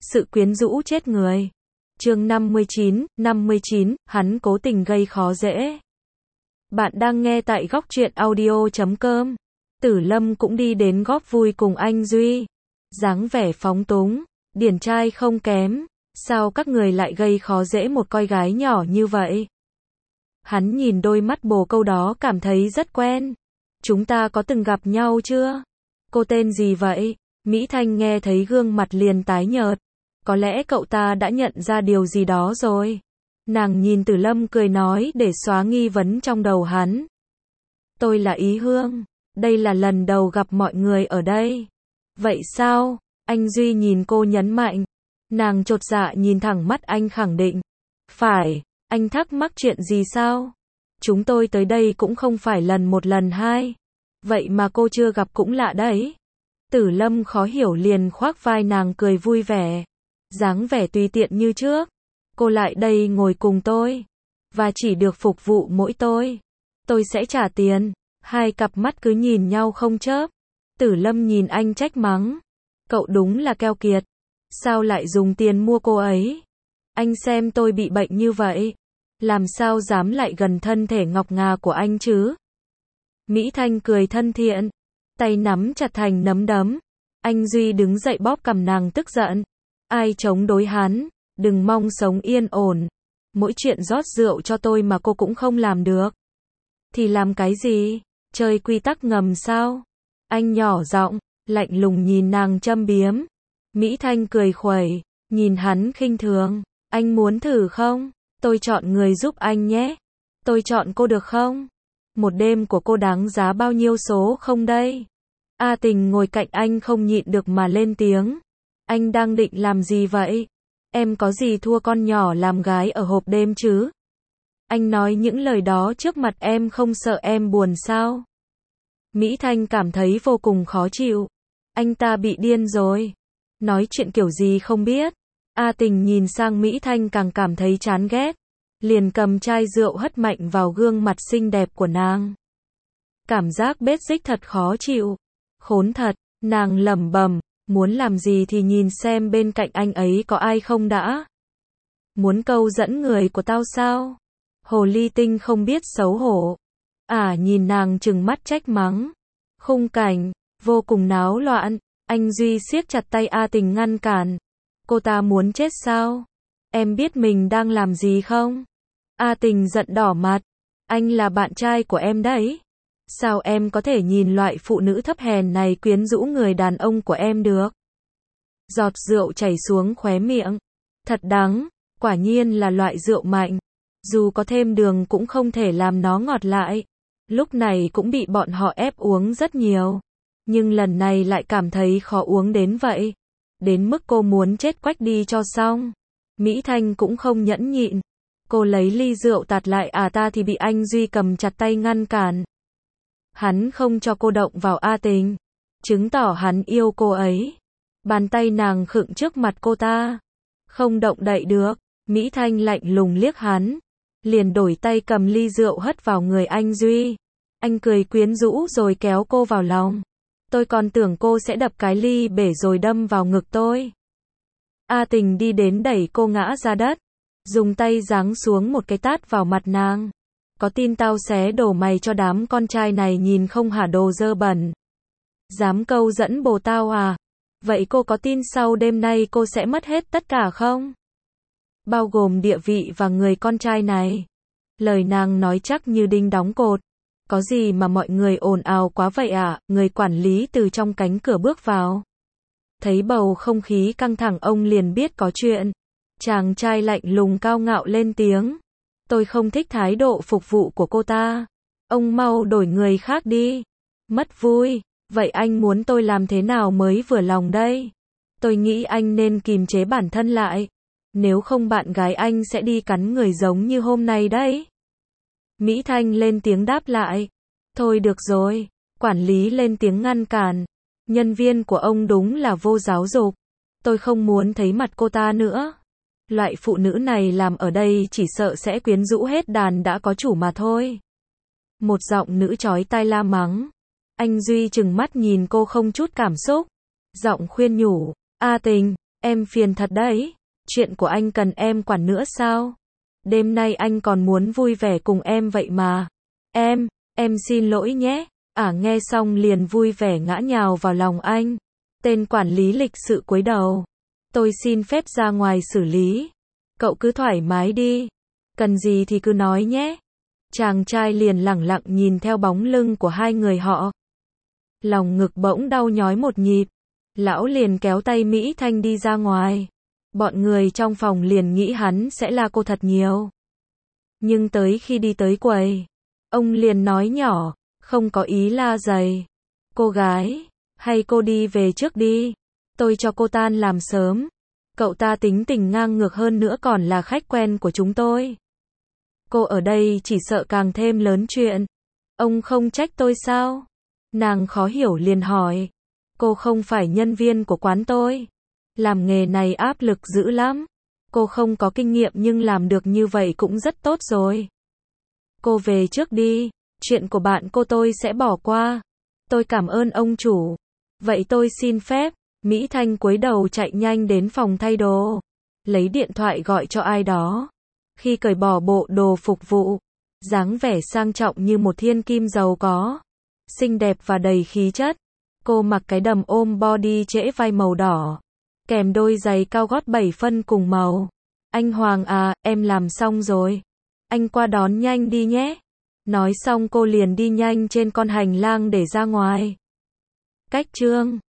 sự quyến rũ chết người. Chương 59, hắn cố tình gây khó dễ. Bạn đang nghe tại góc truyện audio.com. Tử Lâm cũng đi đến góp vui cùng anh Duy. Dáng vẻ phóng túng, điển trai không kém. Sao các người lại gây khó dễ một cô gái nhỏ như vậy? Hắn nhìn đôi mắt bồ câu đó cảm thấy rất quen. Chúng ta có từng gặp nhau chưa? Cô tên gì vậy? Mỹ Thanh nghe thấy gương mặt liền tái nhợt. Có lẽ cậu ta đã nhận ra điều gì đó rồi. Nàng nhìn Tử Lâm cười nói để xóa nghi vấn trong đầu hắn. Tôi là Ý Hương. Đây là lần đầu gặp mọi người ở đây. Vậy sao? Anh Duy nhìn cô nhấn mạnh. Nàng chột dạ nhìn thẳng mắt anh khẳng định. Phải, anh thắc mắc chuyện gì sao? Chúng tôi tới đây cũng không phải lần một lần hai. Vậy mà cô chưa gặp cũng lạ đấy. Tử Lâm khó hiểu liền khoác vai nàng cười vui vẻ. Dáng vẻ tùy tiện như trước. Cô lại đây ngồi cùng tôi. Và chỉ được phục vụ mỗi tôi. Tôi sẽ trả tiền. Hai cặp mắt cứ nhìn nhau không chớp. Tử Lâm nhìn anh trách mắng. Cậu đúng là keo kiệt. Sao lại dùng tiền mua cô ấy? Anh xem tôi bị bệnh như vậy. Làm sao dám lại gần thân thể ngọc ngà của anh chứ? Mỹ Thanh cười thân thiện. Tay nắm chặt thành nắm đấm. Anh Duy đứng dậy bóp cằm nàng tức giận. Ai chống đối hắn? Đừng mong sống yên ổn. Mỗi chuyện rót rượu cho tôi mà cô cũng không làm được. Thì làm cái gì? Chơi quy tắc ngầm sao? Anh nhỏ giọng, lạnh lùng nhìn nàng châm biếm. Mỹ Thanh cười khuẩy, nhìn hắn khinh thường. Anh muốn thử không? Tôi chọn người giúp anh nhé. Tôi chọn cô được không? Một đêm của cô đáng giá bao nhiêu số không đây? A Tình ngồi cạnh anh không nhịn được mà lên tiếng. Anh đang định làm gì vậy? Em có gì thua con nhỏ làm gái ở hộp đêm chứ? Anh nói những lời đó trước mặt em không sợ em buồn sao? Mỹ Thanh cảm thấy vô cùng khó chịu. Anh ta bị điên rồi. Nói chuyện kiểu gì không biết. A Tình nhìn sang Mỹ Thanh càng cảm thấy chán ghét. Liền cầm chai rượu hất mạnh vào gương mặt xinh đẹp của nàng. Cảm giác bết rích thật khó chịu. Khốn thật, nàng lẩm bẩm, muốn làm gì thì nhìn xem bên cạnh anh ấy có ai không đã. Muốn câu dẫn người của tao sao? Hồ ly tinh không biết xấu hổ. Nhìn nàng trừng mắt trách mắng. Khung cảnh vô cùng náo loạn. Anh Duy siết chặt tay A Tình ngăn cản. Cô ta muốn chết sao? Em biết mình đang làm gì không? A Tình giận đỏ mặt. Anh là bạn trai của em đấy. Sao em có thể nhìn loại phụ nữ thấp hèn này quyến rũ người đàn ông của em được? Giọt rượu chảy xuống khóe miệng. Thật đắng, quả nhiên là loại rượu mạnh. Dù có thêm đường cũng không thể làm nó ngọt lại. Lúc này cũng bị bọn họ ép uống rất nhiều. Nhưng lần này lại cảm thấy khó uống đến vậy. Đến mức cô muốn chết quách đi cho xong. Mỹ Thanh cũng không nhẫn nhịn. Cô lấy ly rượu tạt lại ta thì bị anh Duy cầm chặt tay ngăn cản. Hắn không cho cô động vào A Tình. Chứng tỏ hắn yêu cô ấy. Bàn tay nàng khựng trước mặt cô ta. Không động đậy được. Mỹ Thanh lạnh lùng liếc hắn. Liền đổi tay cầm ly rượu hất vào người anh Duy. Anh cười quyến rũ rồi kéo cô vào lòng. Tôi còn tưởng cô sẽ đập cái ly bể rồi đâm vào ngực tôi. A Tình đi đến đẩy cô ngã ra đất. Dùng tay giáng xuống một cái tát vào mặt nàng. Có tin tao xé đổ mày cho đám con trai này nhìn không hả đồ dơ bẩn? Dám câu dẫn bồ tao à? Vậy cô có tin sau đêm nay cô sẽ mất hết tất cả không? Bao gồm địa vị và người con trai này. Lời nàng nói chắc như đinh đóng cột. Có gì mà mọi người ồn ào quá vậy ạ? Người quản lý từ trong cánh cửa bước vào. Thấy bầu không khí căng thẳng ông liền biết có chuyện. Chàng trai lạnh lùng cao ngạo lên tiếng. Tôi không thích thái độ phục vụ của cô ta. Ông mau đổi người khác đi. Mất vui. Vậy anh muốn tôi làm thế nào mới vừa lòng đây? Tôi nghĩ anh nên kìm chế bản thân lại. Nếu không bạn gái anh sẽ đi cắn người giống như hôm nay đấy. Mỹ Thanh lên tiếng đáp lại. Thôi được rồi. Quản lý lên tiếng ngăn cản. Nhân viên của ông đúng là vô giáo dục. Tôi không muốn thấy mặt cô ta nữa. Loại phụ nữ này làm ở đây chỉ sợ sẽ quyến rũ hết đàn đã có chủ mà thôi. Một giọng nữ chói tai la mắng. Anh Duy trừng mắt nhìn cô không chút cảm xúc. Giọng khuyên nhủ. A Tình, Em phiền thật đấy. Chuyện của anh cần em quản nữa sao? Đêm nay anh còn muốn vui vẻ cùng em vậy mà. Em xin lỗi nhé. Nghe xong liền vui vẻ ngã nhào vào lòng anh. Tên quản lý lịch sự cúi đầu. Tôi xin phép ra ngoài xử lý. Cậu cứ thoải mái đi. Cần gì thì cứ nói nhé. Chàng trai liền lẳng lặng nhìn theo bóng lưng của hai người họ. Lòng ngực bỗng đau nhói một nhịp. Lão liền kéo tay Mỹ Thanh đi ra ngoài. Bọn người trong phòng liền nghĩ hắn sẽ la cô thật nhiều. Nhưng tới khi đi tới quầy, ông liền nói nhỏ, không có ý la giày. Cô gái, hay cô đi về trước đi. Tôi cho cô tan làm sớm. Cậu ta tính tình ngang ngược hơn nữa còn là khách quen của chúng tôi. Cô ở đây chỉ sợ càng thêm lớn chuyện. Ông không trách tôi sao? Nàng khó hiểu liền hỏi. Cô không phải nhân viên của quán tôi. Làm nghề này áp lực dữ lắm. Cô không có kinh nghiệm nhưng làm được như vậy cũng rất tốt rồi. Cô về trước đi. Chuyện của bạn cô tôi sẽ bỏ qua. Tôi cảm ơn ông chủ. Vậy tôi xin phép. Mỹ Thanh cúi đầu chạy nhanh đến phòng thay đồ. Lấy điện thoại gọi cho ai đó. Khi cởi bỏ bộ đồ phục vụ, dáng vẻ sang trọng như một thiên kim giàu có. Xinh đẹp và đầy khí chất. Cô mặc cái đầm ôm body trễ vai màu đỏ. Kèm đôi giày cao gót 7 phân cùng màu. Anh Hoàng à, em làm xong rồi. Anh qua đón nhanh đi nhé. Nói xong cô liền đi nhanh trên con hành lang để ra ngoài. Cách chương